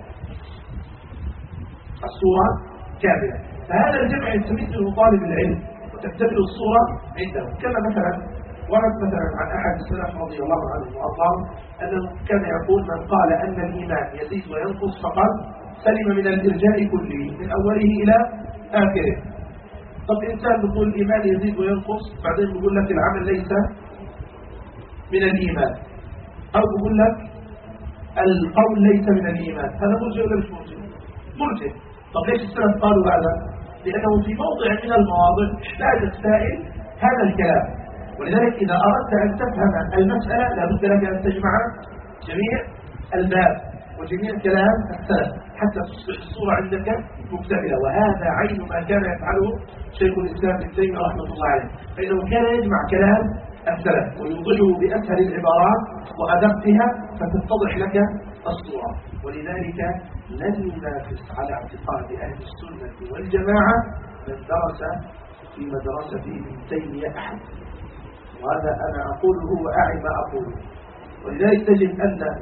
S1: الصورة كاملة. فهذا الجمع يستمد طالب العلم وتكتمل الصورة عنده. كما مثلا ورد مثلا عن أحد السلف رضي الله عنه وأرضاه أنه كان يقول: من قال أن الإيمان يزيد وينقص فقد سلم من الإرجاء كله من أوله إلى آخره. طب إنسان يقول الإيمان يزيد وينقص، بعدين يقول لك العمل ليس من الإيمان، أو يقول لك القول ليس من الإيمان، هذا مرجع ولا مش مرجع؟ مرجع. طب ليش السلف قالوا هذا؟ لأنه في موضع من المواضع احتاج السائل هذا الكلام. ولذلك إذا أردت أن تفهم المسألة لابد لك أن تجمع جميع الباب وجميع كلام السلف حتى تصبح الصورة عندك مكتملة. وهذا عين ما كان يفعله شيخ الإسلام ابن تيمية رحمة الله عليه، فإنه كان يجمع كلام السلف ويوضحه بأسهل العبارات وأدقها فتتضح لك الصورة. ولذلك لن ينافس على اعتقاد أهل السنة والجماعة من درس في مدرسة ابن تيمية أحد. وهذا أنا أقوله وأعي ما أقوله، ولذلك تجد أن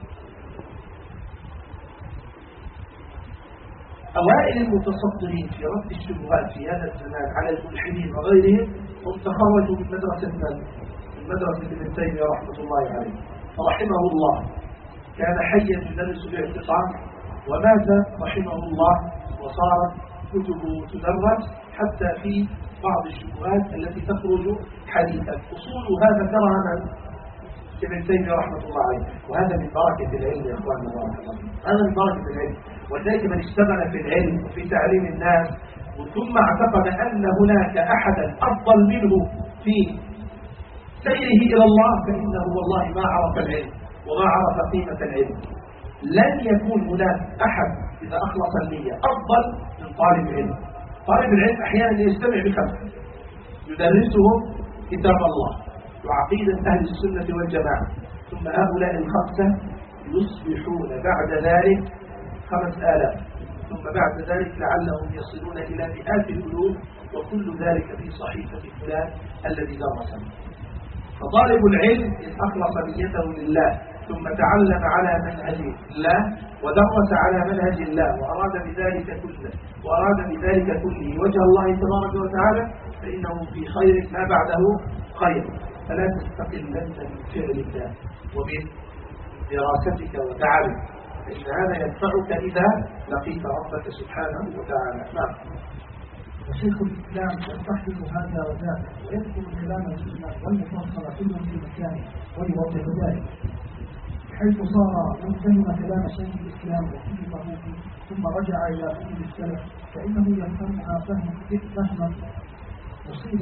S1: أوائل المتصدرين في رد الشبهات في هذا الزمان على الملحدين وغيرهم هم تخرجوا من مدرسة ابن تيمية رحمة الله عليه رحمه الله. كان حيا يدرس باعتصام ومات رحمه الله، وصارت كتبه تدرس حتى في بعض الشبهات التي تخرج حديثا. أصول هذا ترى ابن تيمية رحمة الله عليه، وهذا من بركة العلم يا إخواننا بارك الله فيكم. هذا من بركة العلم، ولذلك من اشتغل في العلم وفي تعليم الناس ثم اعتقد أن هناك أحدا أفضل منه في سيره إلى الله فإنه والله ما عرف العلم وما عرف قيمة العلم. لن يكون هناك أحد إذا أخلص النية أفضل من طالب العلم. طالب العلم أحيانا يستمع بخمسة يدرسهم كتاب الله وعقيدة أهل السنة والجماعة، ثم هؤلاء الخمسة يصبحون بعد ذلك 5000، ثم بعد ذلك لعلهم يصلون إلى مئات الألوف، وكل ذلك في صحيفة فلان الذي درسه. فطالب العلم إن أخلص نيته لله ثم تعلم على منهج الله ودرس على منهج الله وأراد بذلك كله وجه الله تبارك وتعالى فإنه في خير ما بعده خير. فلا تستقلن من فعلك ومن دراستك وتعبك، فإن هذا ينفعك إذا لقيت ربك سبحانه وتعالى. نعم.
S2: وشيخ الإسلام يستحدث هذا وذاك ويذكر كلام الإسلام والمفصل كل في مكانه ويوضح ذلك، حيث صار من فهم كلام شيخ الإسلام وكتبه فيه ثم رجع إلى كتب السلف فإنه يفهمها فهما مصيبا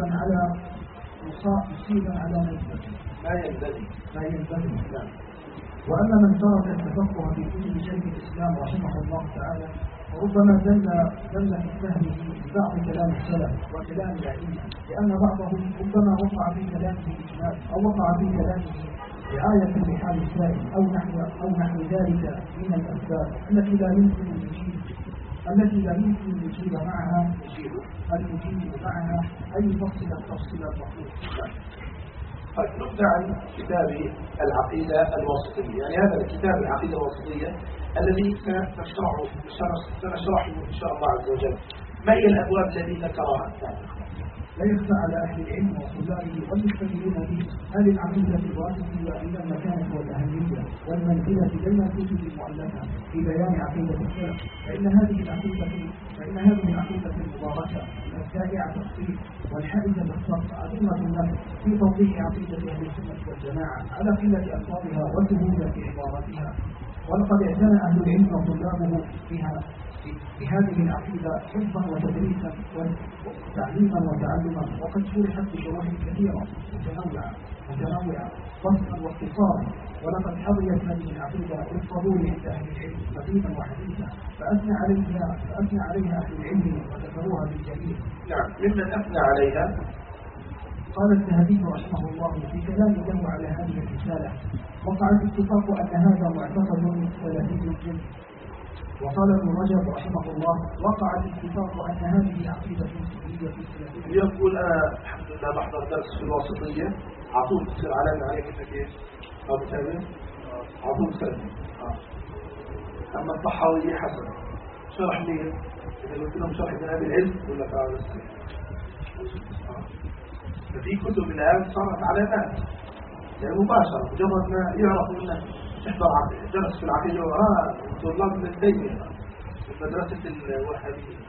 S2: على ما ينبغي الإسلام. وأما من ترك التفقه في كتب شيخ الإسلام رحمه الله تعالى فربما دل في فهمه ببعض كلام السلف وكلام الأئمة، لأن بعضهم ربما وقع في كلامه إجمال أو وقع في كلامه رعاية لحال السائل أو نحو ذلك من الأسباب التي لا يمكن يجيب معها أي يفصل التفصيل المطلوب.
S1: طيب نبدأ عن كتاب العقيدة الوسطية، يعني هذا الكتاب العقيدة الوسطية الذي سنشرحه إن شاء الله عز وجل. ما هي الأبواب التي ذكرها؟
S2: لا يخفى على أهل العلم وطلابه والمستمعين به هذه العقيدة الواسطية إلى المكانة والأهمية والمنزلة بين الكتب المؤلفة في بيان عقيدة السلف، فإن هذه العقيدة المباركة الدائعة التفصيل والحائزة للصرف عظيمة النفس في توضيح عقيدة أهل السنة والجماعة على قلة ألفاظها وسهولة عباراتها. ولقد اعتنى أهل العلم وطلابه بهذه العقيدة حفظا وتدريسا وتعليما وتعلما، وقد شرحت بشروح كثيرة متنوعة فصلا واختصارا. ولقد حظيت هذه العقيدة بالقبول عند أهل العلم قديما وحديثا، فأثنى عليها أهل العلم وذكروها بالجميل.
S1: نعم، ممن أثنى عليها
S2: قال الذهبي رحمه الله في كلام له على هذه الرسالة: وقع الاتفاق أن هذا معتقد سلفي جدي. وقال ابن رجب رحمه الله: وقع الاتفاق أن هذه عقيدة سنية سلفية.
S1: يقول أنا الحمد لله بحضر درس في الوسطية على طول تصير عليك إنك إيش؟ أبو تامر على طول سلفي. أما الطحاوية حسن شرح لي إذا قلت لهم شرح من أهل العلم ولا تعالى ففي كتب الآن صارت علامات يعني مباشرة، مجرد ما يعرفوا أنه تحضر درس في العقيدة طلاب ابن تيمية في مدرسة الوهابية.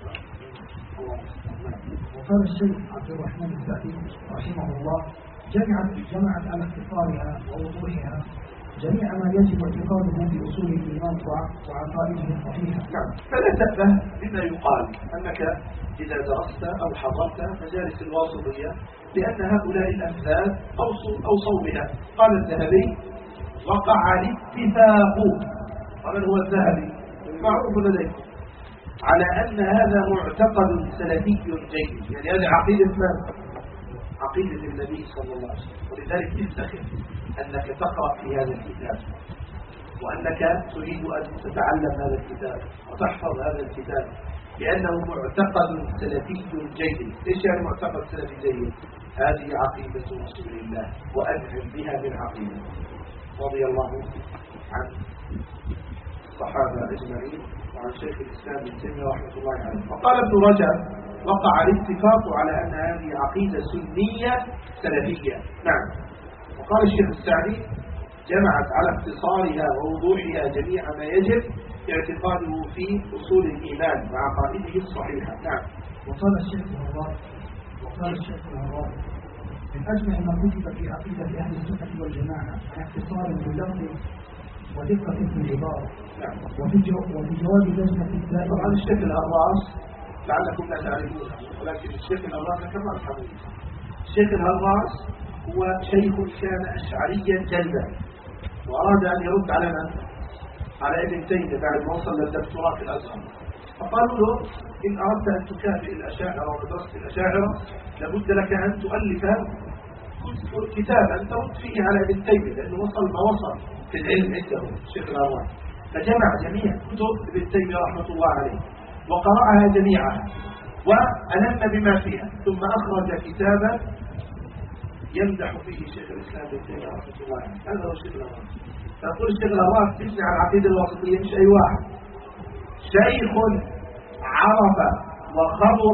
S2: وقال الشيخ عبد الرحمن السعدي رحمه الله: جمعت على اختصارها ووضوحها جميع ما يجب اعتقاده في أصول الإيمان وعقائده الصحيحة.
S1: نعم، فلا تأبه بما يقال أنك إذا درست أو حضرت مجالس الواسطية لأن هؤلاء الأمثال أوصوا بها. قال الذهبي: وقع الاتفاق. ومن هو الذهبي؟ معروف لديكم على أن هذا معتقد سلفي جيد، يعني هذه عقيدة من؟ عقيدة النبي صلى الله عليه وسلم. ولذلك تفتخر أنك تقرأ في هذا الكتاب وأنك تريد أن تتعلم هذا الكتاب وتحفظ هذا الكتاب لأنه معتقد سلفي جيد. إيش يعني معتقد سلفي جيد؟ هذه عقيدة رسول الله وأدعم بها من عقيدة. رضي الله عن الصحابة أجمعين وعن شيخ الإسلام ابن تيمية رحمة الله عليه. وقال ابن رجب وقع الاتفاق على أن هذه عقيدة سنية سلفية. نعم. وقال الشيخ السعدي جمعت على اختصارها ووضوحها جميع ما يجب اعتقاده في أصول الإيمان وعقائده الصحيحة. نعم.
S2: وقال الشيخ الهراري من أجمع ما كتب في عقيدة أهل السنة والجماعة عن اختصار باللفظ ودقة في العبارة.
S1: نعم.
S2: وفي جواب لجنة الدائرة.
S1: طبعا الشيخ الهراس لعلكم لا تعرفونه، ولكن الشيخ الهراس كما تفهمون الشيخ الهراس هو شيخ كان أشعريا جلدا، وأراد أن يرد على من؟ على ابن تيمية بعد ما وصل للدكتوراه في الأزهر. فقالوا له إن أردت أن تكافئ الأشاعرة ودرست الأشاعرة لابد لك أن تؤلف كتابا ترد فيه على ابن تيمية، لأنه وصل ما وصل في العلم عنده الشيخ الهراس. فجمع جميع كتب ابن تيمية رحمة الله عليه وقرأها جميعها وألم بما فيها، ثم أخرج كتابا يمدح فيه شيخ الإسلام ابن تيمية رحمة الله عليه. هذا هو الشيخ الهراس. فأقول الشيخ الهراس تثني على العقيدة الوسطية مش أي واحد، شيخ عرف وخبر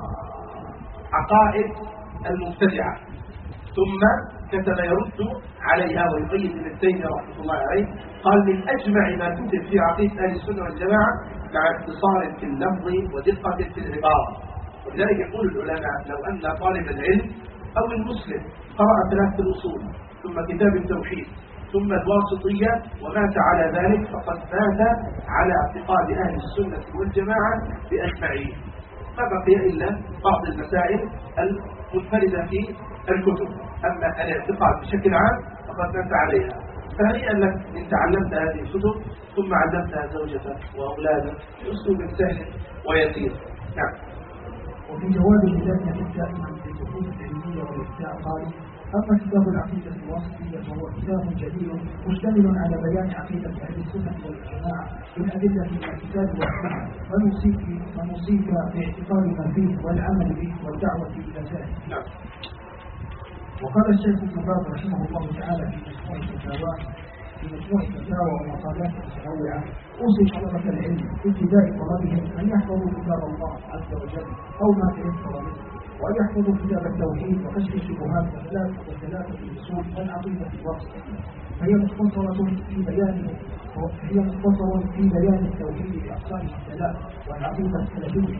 S1: عقائد المبتدعة ثم كتب يرد عليها ويقيد ابن تيمية رحمة الله عليه. قال من أجمع ما كتب في عقيدة أهل السنة والجماعة مع اختصار في اللفظ ودقة في العبارة. ولذلك يقول العلماء لو أن طالب العلم أو المسلم قرأ ثلاثة الأصول ثم كتاب التوحيد ثم الواسطية ومات على ذلك فقد مات على اعتقاد أهل السنة والجماعة بأجمعين، ما بقي إلا بعض المسائل المنفردة في الكتب، أما الاعتقاد بشكل عام فقد مات عليها. فهنيئا لك إن تعلمت هذه الكتب ثم علمتها زوجتك وأولادك بأسلوب سهل ويسير. نعم.
S2: وفي جواب اللجنة الدائمة للبحوث العلمية والإفتاء قال أما كتاب العقيدة الواسطية فهو كتاب جديد مشتمل على بيان عقيدة أهل السنة والجماعة بالأدلة من الكتاب والسنة ونوصيك باعتقاد ما فيه والعمل به والدعوة إلى ذلك. وقال الشيخ ابن باز رحمه الله تعالى في مجموع فتاوى ومقالات متنوعة أوصي طلبة العلم بابتداء طلبهم أن يحفظوا كتاب الله عز وجل أو ما تيسر منه، وأن يحفظوا كتاب التوحيد وكشف الشبهات وثلاثة الأصول والعقيدة الواسطية، فهي مختصر في بيان التوحيد بأقسامه الثلاث والعقيدة السلفية،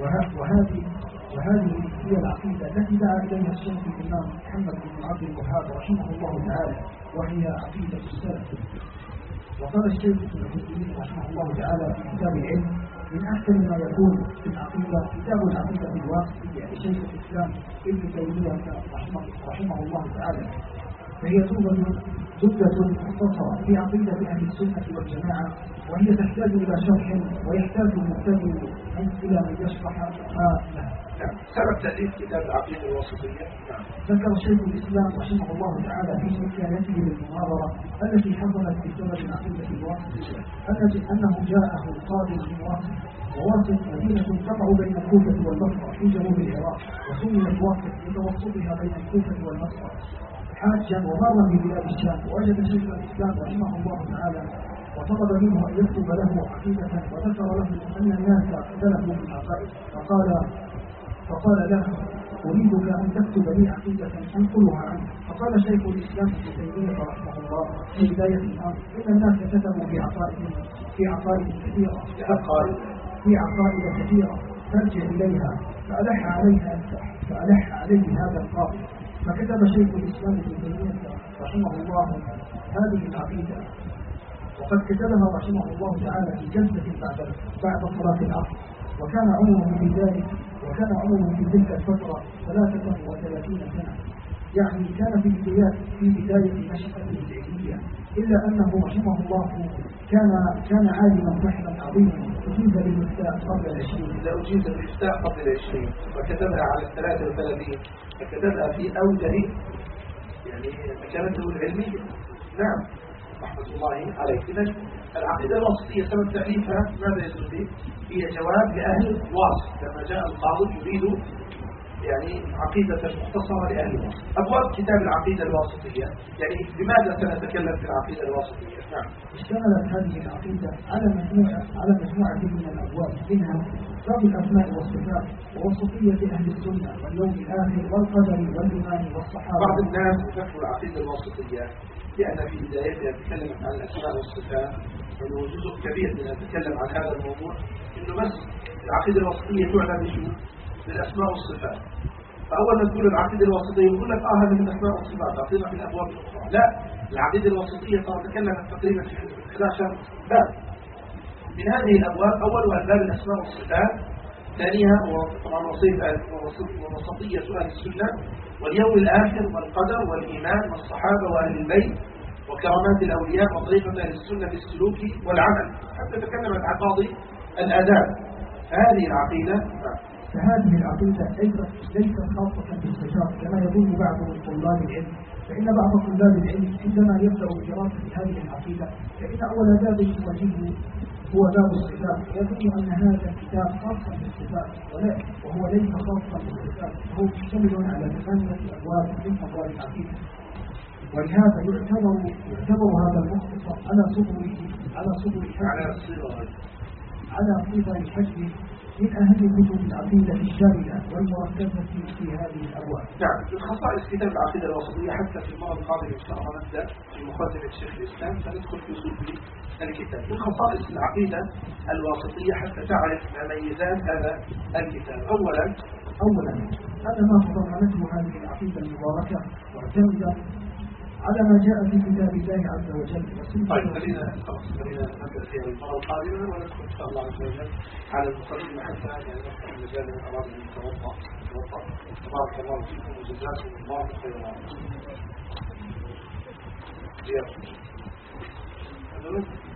S2: وهذه هي العقيدة التي دعا إليها الشيخ الإمام محمد بن عبد الوهاب رحمه الله تعالى، وهي عقيدة السلف. وقال الشيخ ابن عثيمين رحمه الله تعالى في كتاب العلم من أحسن ما يكون في العقيدة كتاب العقيدة الواسطية لشيخ الإسلام ابن تيمية رحمه الله تعالى، فهي زبدة مختصرة في عقيدة أهل السنة والجماعة، وهي تحتاج إلى شرح ويحتاج المبتدئ إلى من يشرح ما لها.
S1: سبب تأليف كتاب العقيدة الواسطية.
S2: ذكر شيخ الإسلام رحمه الله تعالى في حكايته للمناظرة التي حصلت بسبب العقيدة الواسطية أنه جاءه قاضي من وواصف مدينة تقع بين الكوفة والبصرة في جنوب العراق، وسميت واصف لتوسطها بين الكوفة والبصرة، حاجا ومر ببلاد الشام، ووجد شيخ الإسلام رحمه الله تعالى وطلب منه أن يكتب له عقيدة، وذكر له أن الناس اختلفوا في العقائد، فقال له أريدك أن تكتب لي عقيدة أنقلها عنه. فقال شيخ الإسلام ابن تيمية رحمه الله في بداية الأمر إن الناس كتبوا في عقائد كثيرة ترجع إليها، فألح عليه هذا القاضي، فكتب شيخ الإسلام ابن تيمية رحمه الله هذه العقيدة، وقد كتبها رحمه الله تعالى في جلسة بعد صلاة العصر، وكان عمره في تلك الفترة 33 سنة، يعني كان في بداية نشأته العلمية، إلا أنه رحمه الله كان عالما فحما عظيما أجيز للإفتاء قبل 20.
S1: إذا أجيز للإفتاء قبل 20 وكتبها على 33 فكتبها في أوجه يعني مكانته العلمية. نعم رحمة الله عليه. إذن العقيدة الواسطية سبب تأليفها ماذا يدل به؟ هي جواب لأهل الواسط لما جاء القاضي يريد يعني عقيدة مختصرة لأهل الوسط. أبواب كتاب العقيدة الواسطية، يعني بماذا سنتكلم في العقيدة الواسطية؟ نعم.
S2: اشتملت هذه العقيدة على مجموعة من الأبواب، منها باب الأسماء والصفات ووسطية أهل السنة واليوم الآخر والقدر والإيمان والصحابة.
S1: بعض الناس يفكروا العقيدة الواسطية لأن في بدايتها تكلمت عن الأسماء والصفات، وأنه جزء كبير من أتكلم عن هذا الموضوع إنه بس العقيدة الواسطية تعنى بشو؟ بالأسماء والصفات. فأول ما تقول العقيدة الواسطية يقول لك هذا من الأسماء والصفات، أعطينا في الأبواب الأخرى. لا، العقيدة الواسطية تكلمت تقريبا في 11 باب. من هذه الأبواب أولها باب الأسماء والصفات، ثانيها طبعا وسطية أهل السنة واليوم الآخر والقدر والإيمان والصحابة وأهل البيت وكرامات الأولياء وطريقة أهل السنة في السلوك والعمل، حتى تكلمت عن بعض الآداب. هذه العقيدة
S2: فهذه العقيدة ليست خاصة بالصفات كما يظن بعض طلاب العلم، فإن بعض طلاب العلم عندما يبدأ بدراسة هذه العقيدة فإن أول باب يواجهه هو باب الصفات، يظن أن هذا الكتاب خاص بالصفات، وهو ليس خاصا بالصفات، وهو مشتمل على 8 أبواب من أبواب العقيدة. ولهذا يعتبر هذا المختصر على صيغة الحج من أهم كتب العقيدة الشاملة والمركزة في هذه الأبواب.
S1: نعم، من خصائص كتاب العقيدة الواسطية حتى في المرة القادمة إن شاء الله نبدأ في مقدمة شيخ الإسلام فندخل في صلب الكتاب. من خصائص العقيدة الواسطية حتى تعرف مميزات هذا الكتاب. أولا
S2: هذا ما تضمنته هذه العقيدة المباركة معتمدة على ما جاء في كتاب الله عز وجل.
S1: طيب خلينا نبدأ فيها المرة القادمة وندخل إن شاء الله عز وجل على المقدمة حتى يعني نفتح المجال من أراد أن يتوضأ. تبارك الله فيكم وجزاكم الله خيرا.